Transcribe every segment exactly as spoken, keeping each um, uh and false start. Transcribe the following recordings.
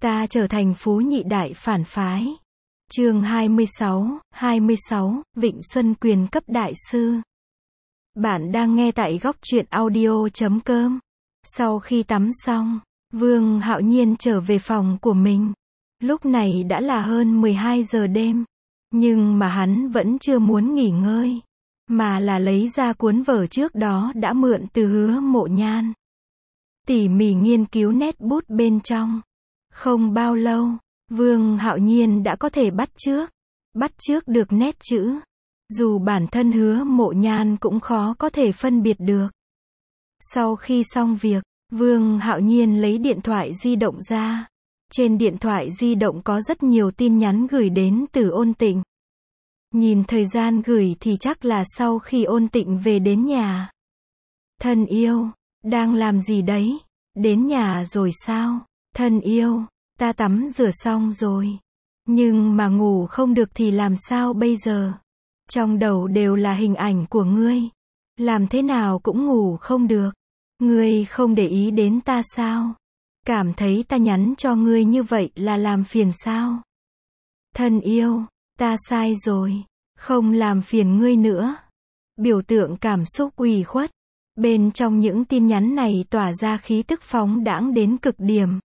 Ta trở thành phú nhị đại phản phái. Chương hai mươi sáu, hai mươi sáu, Vịnh Xuân Quyền cấp đại sư. Bạn đang nghe tại góc truyện audio chấm com. Sau khi tắm xong, Vương Hạo Nhiên trở về phòng của mình. Lúc này đã là hơn mười hai giờ đêm. Nhưng mà hắn vẫn chưa muốn nghỉ ngơi. Mà là lấy ra cuốn vở trước đó đã mượn từ Hứa Mộ Nhan. Tỉ mỉ nghiên cứu nét bút bên trong. Không bao lâu, Vương Hạo Nhiên đã có thể bắt chước. Bắt chước được nét chữ. Dù bản thân Hứa Mộ Nhan cũng khó có thể phân biệt được. Sau khi xong việc, Vương Hạo Nhiên lấy điện thoại di động ra. Trên điện thoại di động có rất nhiều tin nhắn gửi đến từ Ôn Tịnh. Nhìn thời gian gửi thì chắc là sau khi Ôn Tịnh về đến nhà. Thân yêu, đang làm gì đấy? Đến nhà rồi sao? Thân yêu, ta tắm rửa xong rồi. Nhưng mà ngủ không được thì làm sao bây giờ? Trong đầu đều là hình ảnh của ngươi. Làm thế nào cũng ngủ không được. Ngươi không để ý đến ta sao? Cảm thấy ta nhắn cho ngươi như vậy là làm phiền sao? Thân yêu, ta sai rồi. Không làm phiền ngươi nữa. Biểu tượng cảm xúc ủy khuất. Bên trong những tin nhắn này tỏa ra khí tức phóng đãng đến cực điểm.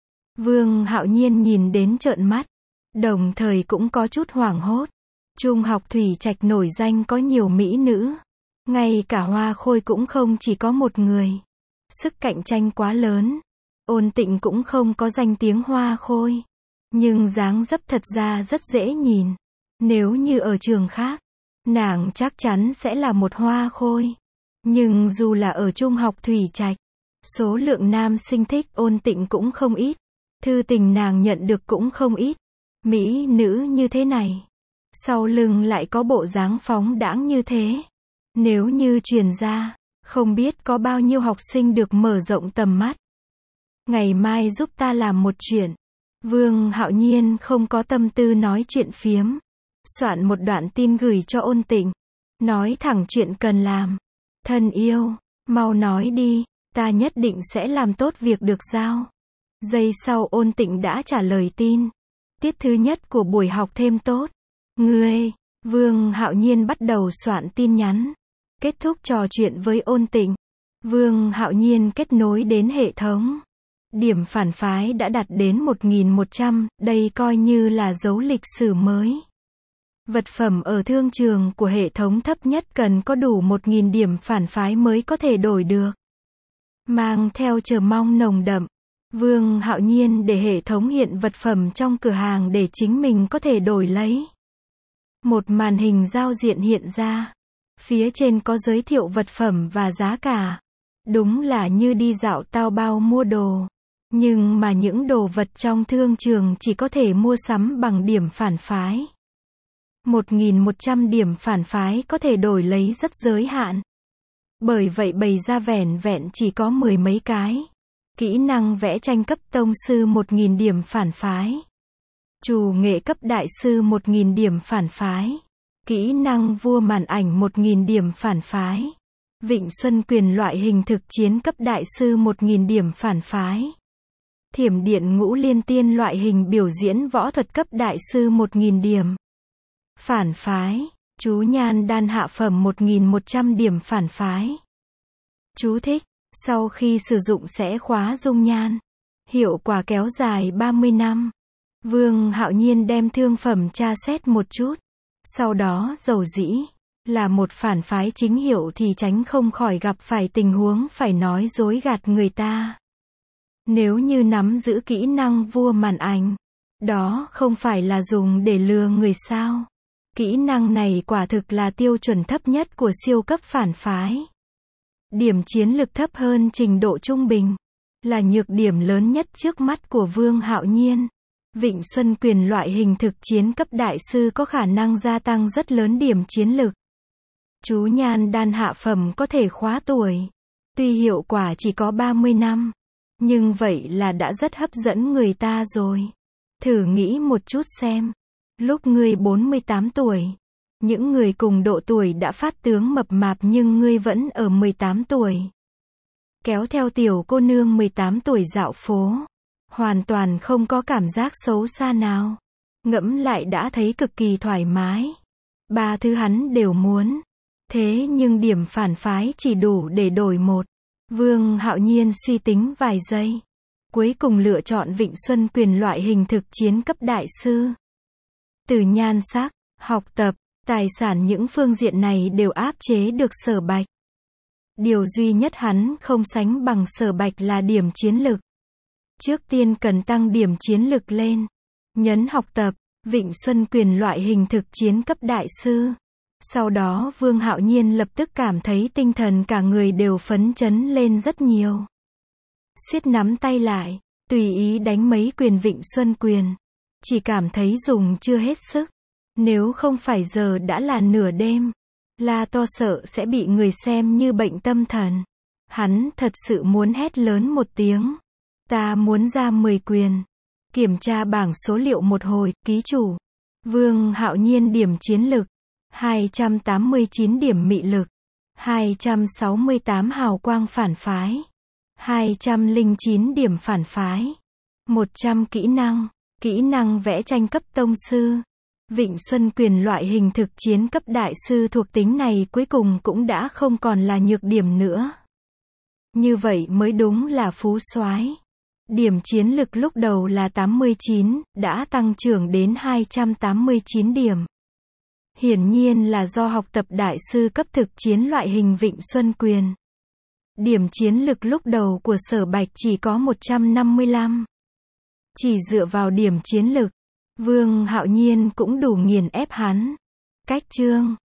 Vương Hạo Nhiên nhìn đến trợn mắt. Đồng thời cũng có chút hoảng hốt. Trung học Thủy Trạch nổi danh có nhiều mỹ nữ. Ngay cả Hoa Khôi cũng không chỉ có một người. Sức cạnh tranh quá lớn. Ôn Tịnh cũng không có danh tiếng Hoa Khôi. Nhưng dáng dấp thật ra rất dễ nhìn. Nếu như ở trường khác, nàng chắc chắn sẽ là một Hoa Khôi. Nhưng dù là ở Trung học Thủy Trạch, số lượng nam sinh thích Ôn Tịnh cũng không ít. Thư tình nàng nhận được cũng không ít. Mỹ nữ như thế này. Sau lưng lại có bộ dáng phóng đãng như thế. Nếu như truyền ra, không biết có bao nhiêu học sinh được mở rộng tầm mắt. Ngày mai giúp ta làm một chuyện. Vương Hạo Nhiên không có tâm tư nói chuyện phiếm. Soạn một đoạn tin gửi cho Ôn Tịnh. Nói thẳng chuyện cần làm. Thân yêu, mau nói đi, ta nhất định sẽ làm tốt việc được giao. Giây sau Ôn Tịnh đã trả lời tin. Tiết thứ nhất của buổi học thêm tốt. Ngươi, Vương Hạo Nhiên bắt đầu soạn tin nhắn. Kết thúc trò chuyện với Ôn Tịnh. Vương Hạo Nhiên kết nối đến hệ thống. Điểm phản phái đã đạt đến một nghìn một trăm, đây coi như là dấu lịch sử mới. Vật phẩm ở thương trường của hệ thống thấp nhất cần có đủ một nghìn điểm phản phái mới có thể đổi được. Mang theo chờ mong nồng đậm, Vương Hạo Nhiên để hệ thống hiện vật phẩm trong cửa hàng để chính mình có thể đổi lấy. Một màn hình giao diện hiện ra. Phía trên có giới thiệu vật phẩm và giá cả. Đúng là như đi dạo tao bao mua đồ. Nhưng mà những đồ vật trong thương trường chỉ có thể mua sắm bằng điểm phản phái. một nghìn một trăm điểm phản phái có thể đổi lấy rất giới hạn. Bởi vậy bày ra vẻn vẹn chỉ có mười mấy cái. Kỹ năng vẽ tranh cấp tông sư một nghìn điểm phản phái. Chủ nghệ cấp đại sư một nghìn điểm phản phái. Kỹ năng vua màn ảnh một nghìn điểm phản phái. Vịnh Xuân Quyền loại hình thực chiến cấp đại sư một nghìn điểm phản phái. Thiểm điện ngũ liên tiên loại hình biểu diễn võ thuật cấp đại sư một nghìn điểm. Phản phái. Chú nhan đan hạ phẩm một nghìn một trăm điểm phản phái. Chú thích. Sau khi sử dụng sẽ khóa dung nhan. Hiệu quả kéo dài ba mươi năm. Vương Hạo Nhiên đem thương phẩm tra xét một chút. Sau đó dầu dĩ. Là một phản phái chính hiệu thì tránh không khỏi gặp phải tình huống phải nói dối gạt người ta. Nếu như nắm giữ kỹ năng vua màn ảnh. Đó không phải là dùng để lừa người sao. Kỹ năng này quả thực là tiêu chuẩn thấp nhất của siêu cấp phản phái. Điểm chiến lực thấp hơn trình độ trung bình. Là nhược điểm lớn nhất trước mắt của Vương Hạo Nhiên. Vịnh Xuân Quyền loại hình thực chiến cấp đại sư có khả năng gia tăng rất lớn điểm chiến lực. Chú nhan đan hạ phẩm có thể khóa tuổi. Tuy hiệu quả chỉ có ba mươi năm. Nhưng vậy là đã rất hấp dẫn người ta rồi. Thử nghĩ một chút xem. Lúc ngươi bốn mươi tám tuổi. Những người cùng độ tuổi đã phát tướng mập mạp nhưng ngươi vẫn ở mười tám tuổi. Kéo theo tiểu cô nương mười tám tuổi dạo phố. hoàn toàn không có cảm giác xấu xa nào. Ngẫm lại đã thấy cực kỳ thoải mái. Ba thứ hắn đều muốn. Thế nhưng điểm phản phái chỉ đủ để đổi một. Vương Hạo Nhiên suy tính vài giây. Cuối cùng lựa chọn Vịnh Xuân Quyền loại hình thực chiến cấp đại sư. Từ nhan sắc, học tập, tài sản những phương diện này đều áp chế được Sở Bạch. Điều duy nhất hắn không sánh bằng Sở Bạch là điểm chiến lực. Trước tiên cần tăng điểm chiến lực lên. Nhấn học tập, Vịnh Xuân Quyền loại hình thực chiến cấp đại sư. Sau đó Vương Hạo Nhiên lập tức cảm thấy tinh thần cả người đều phấn chấn lên rất nhiều. Siết nắm tay lại, tùy ý đánh mấy quyền Vịnh Xuân Quyền. Chỉ cảm thấy dùng chưa hết sức. Nếu không phải giờ đã là nửa đêm, La To sợ sẽ bị người xem như bệnh tâm thần. Hắn thật sự muốn hét lớn một tiếng. Ta muốn ra mười quyền. Kiểm tra bảng số liệu một hồi, ký chủ. Vương Hạo Nhiên điểm chiến lực. hai trăm tám mươi chín điểm mị lực. hai trăm sáu mươi tám hào quang phản phái. hai trăm lẻ chín điểm phản phái. một trăm kỹ năng. Kỹ năng vẽ tranh cấp tông sư. Vịnh Xuân Quyền loại hình thực chiến cấp đại sư thuộc tính này cuối cùng cũng đã không còn là nhược điểm nữa. Như vậy mới đúng là phú soái. Điểm chiến lực lúc đầu là tám mươi chín, đã tăng trưởng đến hai trăm tám mươi chín điểm. Hiển nhiên là do học tập đại sư cấp thực chiến loại hình Vịnh Xuân Quyền. Điểm chiến lực lúc đầu của Sở Bạch chỉ có một trăm năm mươi lăm. Chỉ dựa vào điểm chiến lực, Vương Hạo Nhiên cũng đủ nghiền ép hắn. Cách chương